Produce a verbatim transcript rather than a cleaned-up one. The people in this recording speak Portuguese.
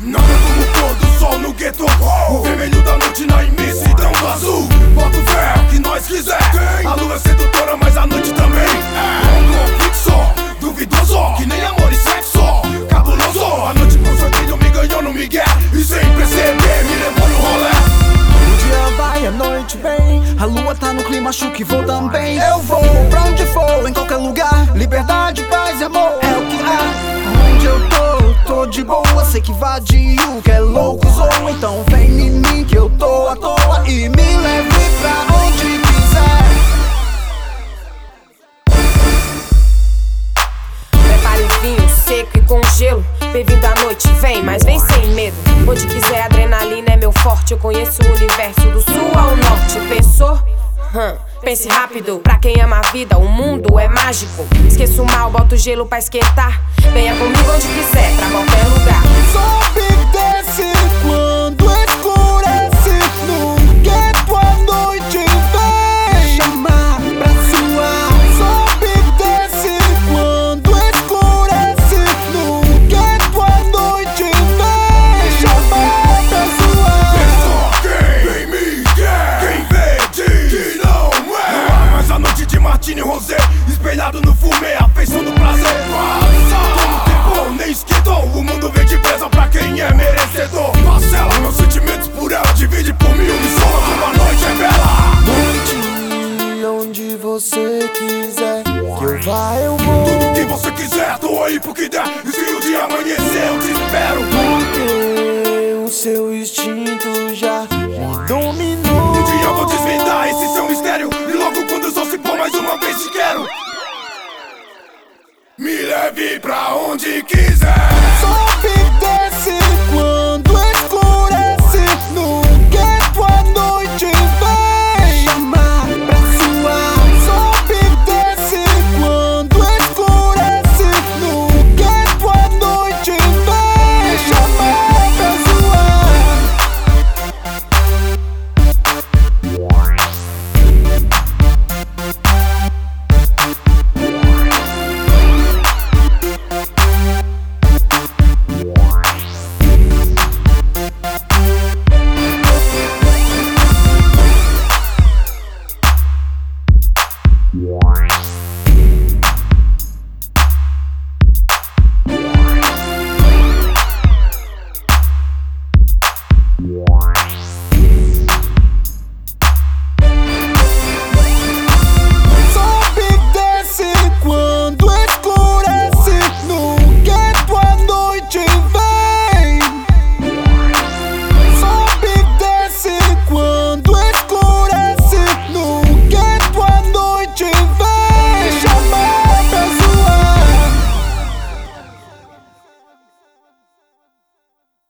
Nada como o pôr do sol no gueto. O vermelho da noite na imensidão do azul. Bota o fé, o que nós quiser. A lua é sedutora, mas a noite também é um fixo, duvidoso, que nem amor e sexo. Cabuloso, a noite por seu filho me ganhou no migué. E sem perceber, me levou no rolê. O dia vai, a noite vem. A lua tá no clima, acho que vou também. Eu vou pra onde for, em qualquer lugar. Liberdade, paz e amor é o que há. Onde eu tô, tô de boa. Sei que vadio, que é louco, zoa. Então vem em mim que eu tô à toa e me leve pra onde quiser. Prepare o vinho seco e com gelo. Bem-vindo à noite, vem, mas vem sem medo. Onde quiser, adrenalina é meu forte. Eu conheço o universo do sul ao norte. Pensou? Hum, pense rápido. Pra quem ama a vida, o mundo é mágico. Esqueça o mal, bota o gelo pra esquentar. Venha comigo onde quiser, pra qualquer lugar. Sobe e desce quando escurece. No gueto a noite vem chamar pra suar. Sobe e desce quando escurece. No gueto a noite vem chamar pra suar. É só quem vem me quer, quem vê diz que não é. Não há mais a noite de Martini Rosé, espelhado no fumê, a feição do prazer. Como o tempo nem esquentou, o mundo vem de presa pra quem é merecedor. Parcela meus sentimentos por ela, divide por mil, me sola como a noite é bela. Noite, onde você quiser que eu vá, eu vou. Tudo que você quiser, tô aí pro que der. E se o dia amanhecer, eu te espero. Porque o seu instinto já me dominou. Um dia eu vou desvendar esse seu mistério. E logo quando o sol se pôr, mais uma vez te quero. Me leve pra onde quiser. Sobe e desce quando escurece. No gueto a noite vem chamar pra suar. Sobe e desce quando escurece. No gueto a noite vem chamar pra suar. Wow.